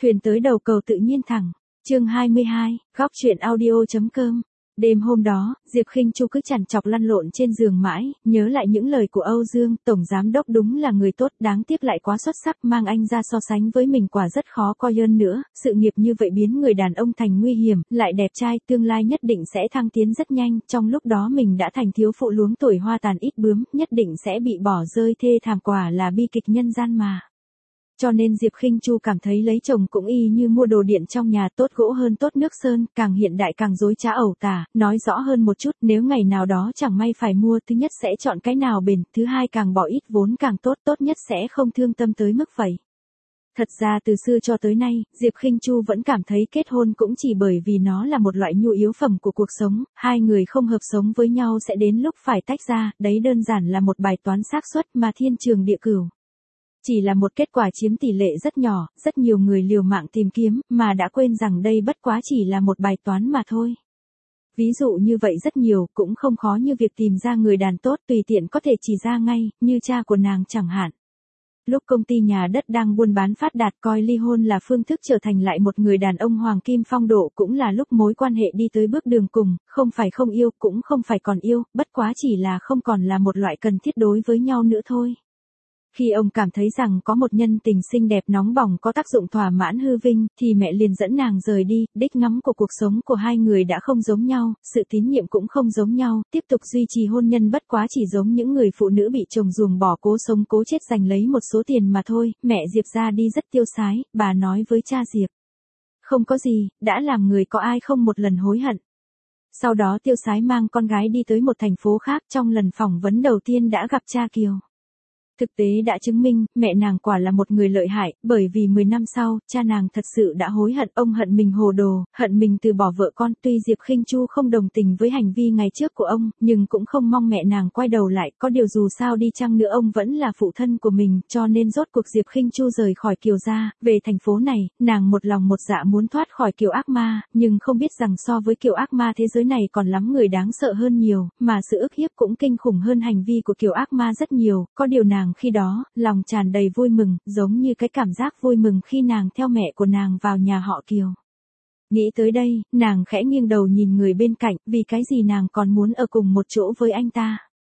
Thuyền tới đầu cầu tự nhiên thẳng. Chương 22, góc truyện audio.com. Đêm hôm đó, Diệp Khinh Chu cứ chằn chọc lăn lộn trên giường mãi, nhớ lại những lời của Âu Dương, tổng giám đốc đúng là người tốt, đáng tiếc lại quá xuất sắc, mang anh ra so sánh với mình quả rất khó coi hơn nữa, sự nghiệp như vậy biến người đàn ông thành nguy hiểm, lại đẹp trai, tương lai nhất định sẽ thăng tiến rất nhanh, trong lúc đó mình đã thành thiếu phụ luống tuổi hoa tàn ít bướm, nhất định sẽ bị bỏ rơi thê thảm, quả là bi kịch nhân gian mà. Cho nên Diệp Khinh Chu cảm thấy lấy chồng cũng y như mua đồ điện trong nhà, tốt gỗ hơn tốt nước sơn, càng hiện đại càng dối trá ẩu tả, nói rõ hơn một chút, nếu ngày nào đó chẳng may phải mua, thứ nhất sẽ chọn cái nào bền, thứ hai càng bỏ ít vốn càng tốt, tốt nhất sẽ không thương tâm tới mức vậy. Thật ra từ xưa cho tới nay, Diệp Khinh Chu vẫn cảm thấy kết hôn cũng chỉ bởi vì nó là một loại nhu yếu phẩm của cuộc sống, hai người không hợp sống với nhau sẽ đến lúc phải tách ra, đấy đơn giản là một bài toán xác suất mà thiên trường địa cửu. Chỉ là một kết quả chiếm tỷ lệ rất nhỏ, rất nhiều người liều mạng tìm kiếm, mà đã quên rằng đây bất quá chỉ là một bài toán mà thôi. Ví dụ như vậy rất nhiều, cũng không khó như việc tìm ra người đàn tốt, tùy tiện có thể chỉ ra ngay, như cha của nàng chẳng hạn. Lúc công ty nhà đất đang buôn bán phát đạt, coi ly hôn là phương thức trở thành lại một người đàn ông hoàng kim phong độ, cũng là lúc mối quan hệ đi tới bước đường cùng, không phải không yêu, cũng không phải còn yêu, bất quá chỉ là không còn là một loại cần thiết đối với nhau nữa thôi. Khi ông cảm thấy rằng có một nhân tình xinh đẹp nóng bỏng có tác dụng thỏa mãn hư vinh, thì mẹ liền dẫn nàng rời đi, đích ngắm của cuộc sống của hai người đã không giống nhau, sự tín nhiệm cũng không giống nhau, tiếp tục duy trì hôn nhân bất quá chỉ giống những người phụ nữ bị chồng ruồng bỏ cố sống cố chết giành lấy một số tiền mà thôi. Mẹ Diệp ra đi rất tiêu sái, bà nói với cha Diệp. Không có gì, đã làm người có ai không một lần hối hận. Sau đó tiêu sái mang con gái đi tới một thành phố khác, trong lần phỏng vấn đầu tiên đã gặp cha Kiều. Thực tế đã chứng minh, mẹ nàng quả là một người lợi hại, bởi vì 10 năm sau, cha nàng thật sự đã hối hận, ông hận mình hồ đồ, hận mình từ bỏ vợ con, tuy Diệp Khinh Chu không đồng tình với hành vi ngày trước của ông, nhưng cũng không mong mẹ nàng quay đầu lại, có điều dù sao đi chăng nữa ông vẫn là phụ thân của mình, cho nên rốt cuộc Diệp Khinh Chu rời khỏi Kiều gia, về thành phố này, nàng một lòng một dạ muốn thoát khỏi Kiều ác ma, nhưng không biết rằng so với Kiều ác ma thế giới này còn lắm người đáng sợ hơn nhiều, mà sự ức hiếp cũng kinh khủng hơn hành vi của Kiều ác ma rất nhiều, có điều nàng khi đó, lòng tràn đầy vui mừng, giống như cái cảm giác vui mừng khi nàng theo mẹ của nàng vào nhà họ Kiều. Nghĩ tới đây, nàng khẽ nghiêng đầu nhìn người bên cạnh, vì cái gì nàng còn muốn ở cùng một chỗ với anh ta?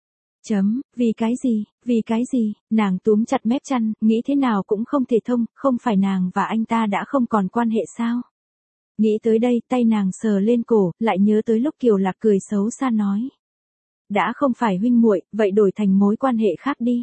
Vì cái gì, nàng túm chặt mép chăn, nghĩ thế nào cũng không thể thông, không phải nàng và anh ta đã không còn quan hệ sao? Nghĩ tới đây, tay nàng sờ lên cổ, lại nhớ tới lúc Kiều Lạc cười xấu xa nói. Đã không phải huynh muội, vậy đổi thành mối quan hệ khác đi.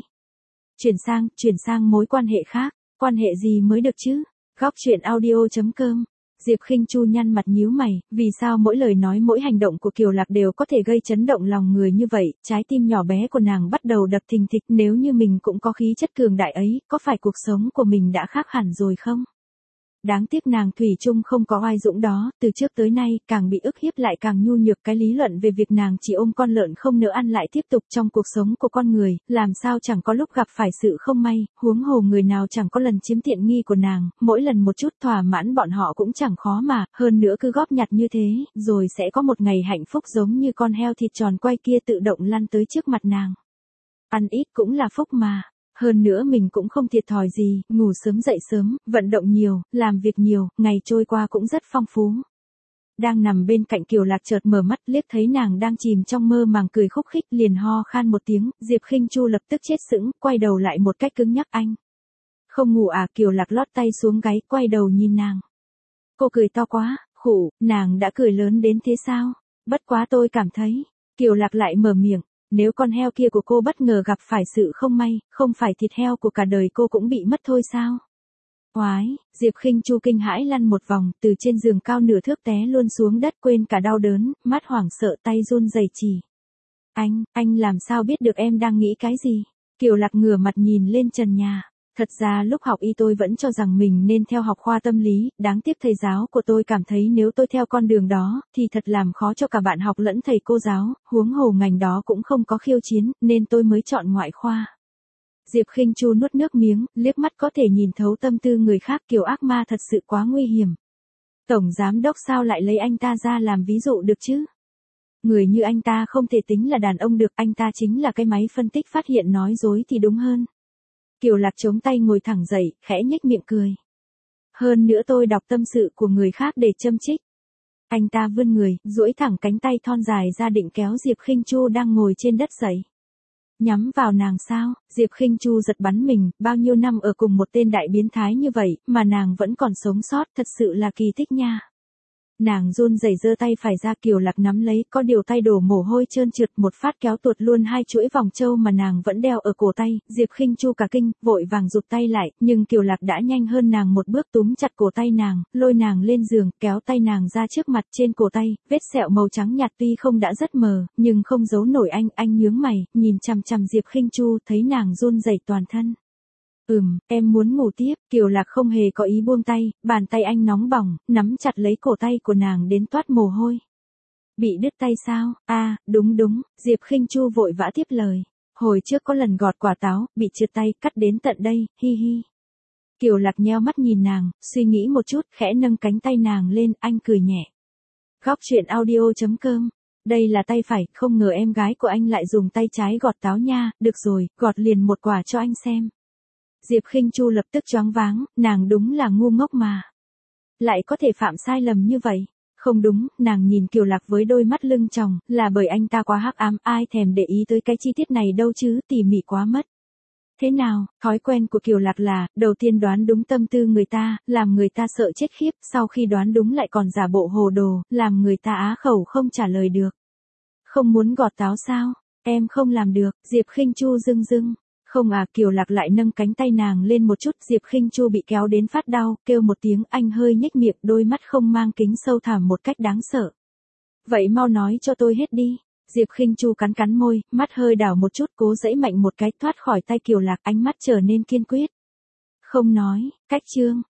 Chuyển sang mối quan hệ khác, quan hệ gì mới được chứ? Góc truyện audio.com. Diệp Khinh Chu nhăn mặt nhíu mày, vì sao mỗi lời nói mỗi hành động của Kiều Lạc đều có thể gây chấn động lòng người như vậy, trái tim nhỏ bé của nàng bắt đầu đập thình thịch, nếu như mình cũng có khí chất cường đại ấy, có phải cuộc sống của mình đã khác hẳn rồi không? Đáng tiếc nàng thủy chung không có oai dũng đó, từ trước tới nay, càng bị ức hiếp lại càng nhu nhược, cái lý luận về việc nàng chỉ ôm con lợn không nỡ ăn lại tiếp tục trong cuộc sống của con người, làm sao chẳng có lúc gặp phải sự không may, huống hồ người nào chẳng có lần chiếm tiện nghi của nàng, mỗi lần một chút thỏa mãn bọn họ cũng chẳng khó mà, hơn nữa cứ góp nhặt như thế, rồi sẽ có một ngày hạnh phúc giống như con heo thịt tròn quay kia tự động lăn tới trước mặt nàng. Ăn ít cũng là phúc mà. Hơn nữa mình cũng không thiệt thòi gì, ngủ sớm dậy sớm, vận động nhiều, làm việc nhiều, ngày trôi qua cũng rất phong phú. Đang nằm bên cạnh Kiều Lạc chợt mở mắt, liếc thấy nàng đang chìm trong mơ màng cười khúc khích, liền ho khan một tiếng, Diệp Khinh Chu lập tức chết sững, quay đầu lại một cách cứng nhắc. Anh không ngủ à? Kiều Lạc lót tay xuống gáy, quay đầu nhìn nàng. Cô cười to quá, khụ, nàng đã cười lớn đến thế sao? Bất quá tôi cảm thấy, Kiều Lạc lại mở miệng. Nếu con heo kia của cô bất ngờ gặp phải sự không may, không phải thịt heo của cả đời cô cũng bị mất thôi sao? Oái, Diệp Khinh Chu kinh hãi lăn một vòng, từ trên giường cao nửa thước té luôn xuống đất, quên cả đau đớn, mắt hoảng sợ, tay run rẩy chỉ. Anh làm sao biết được em đang nghĩ cái gì? Kiều Lạc ngửa mặt nhìn lên trần nhà. Thật ra lúc học y tôi vẫn cho rằng mình nên theo học khoa tâm lý, đáng tiếc thầy giáo của tôi cảm thấy nếu tôi theo con đường đó, thì thật làm khó cho cả bạn học lẫn thầy cô giáo, huống hồ ngành đó cũng không có khiêu chiến, nên tôi mới chọn ngoại khoa. Diệp Khinh Chu nuốt nước miếng, liếc mắt có thể nhìn thấu tâm tư người khác, Kiều ác ma thật sự quá nguy hiểm. Tổng giám đốc sao lại lấy anh ta ra làm ví dụ được chứ? Người như anh ta không thể tính là đàn ông được, anh ta chính là cái máy phân tích phát hiện nói dối thì đúng hơn. Kiều Lạc chống tay ngồi thẳng dậy, khẽ nhếch miệng cười. Hơn nữa tôi đọc tâm sự của người khác để châm chích. Anh ta vươn người, duỗi thẳng cánh tay thon dài ra định kéo Diệp Khinh Chu đang ngồi trên đất dậy. Nhắm vào nàng sao? Diệp Khinh Chu giật bắn mình, bao nhiêu năm ở cùng một tên đại biến thái như vậy, mà nàng vẫn còn sống sót, thật sự là kỳ tích nha. Nàng run rẩy giơ tay phải ra, Kiều Lạc nắm lấy, có điều tay đổ mồ hôi trơn trượt, một phát kéo tuột luôn hai chuỗi vòng châu mà nàng vẫn đeo ở cổ tay. Diệp Khinh Chu cả kinh, vội vàng rụt tay lại, nhưng Kiều Lạc đã nhanh hơn nàng một bước, túm chặt cổ tay nàng, lôi nàng lên giường, kéo tay nàng ra trước mặt. Trên cổ tay, vết sẹo màu trắng nhạt tuy không đã rất mờ, nhưng không giấu nổi. Anh nhướng mày, nhìn chằm chằm Diệp Khinh Chu, thấy nàng run rẩy toàn thân. Em muốn ngủ tiếp. Kiều Lạc không hề có ý buông tay, bàn tay anh nóng bỏng, nắm chặt lấy cổ tay của nàng đến toát mồ hôi. Bị đứt tay sao? À, đúng, Diệp Khinh Chu vội vã tiếp lời. Hồi trước có lần gọt quả táo, bị trượt tay, cắt đến tận đây, hi hi. Kiều Lạc nheo mắt nhìn nàng, suy nghĩ một chút, khẽ nâng cánh tay nàng lên, anh cười nhẹ. Góc truyện audio.com. Đây là tay phải, không ngờ em gái của anh lại dùng tay trái gọt táo nha, được rồi, gọt liền một quả cho anh xem. Diệp Khinh Chu lập tức choáng váng, nàng đúng là ngu ngốc mà. Lại có thể phạm sai lầm như vậy. Không đúng, nàng nhìn Kiều Lạc với đôi mắt lưng tròng, là bởi anh ta quá hắc ám, ai thèm để ý tới cái chi tiết này đâu chứ, tỉ mỉ quá mất. Thế nào, thói quen của Kiều Lạc là, đầu tiên đoán đúng tâm tư người ta, làm người ta sợ chết khiếp, sau khi đoán đúng lại còn giả bộ hồ đồ, làm người ta á khẩu không trả lời được. Không muốn gọt táo sao? Em không làm được. Diệp Khinh Chu dưng. Không à. Kiều Lạc lại nâng cánh tay nàng lên một chút. Diệp Khinh Chu bị kéo đến phát đau, kêu một tiếng, anh hơi nhếch miệng, đôi mắt không mang kính sâu thẳm một cách đáng sợ. Vậy mau nói cho tôi hết đi. Diệp Khinh Chu cắn môi, mắt hơi đảo một chút, cố giãy mạnh một cái thoát khỏi tay Kiều Lạc, ánh mắt trở nên kiên quyết. Không nói. Cách chương.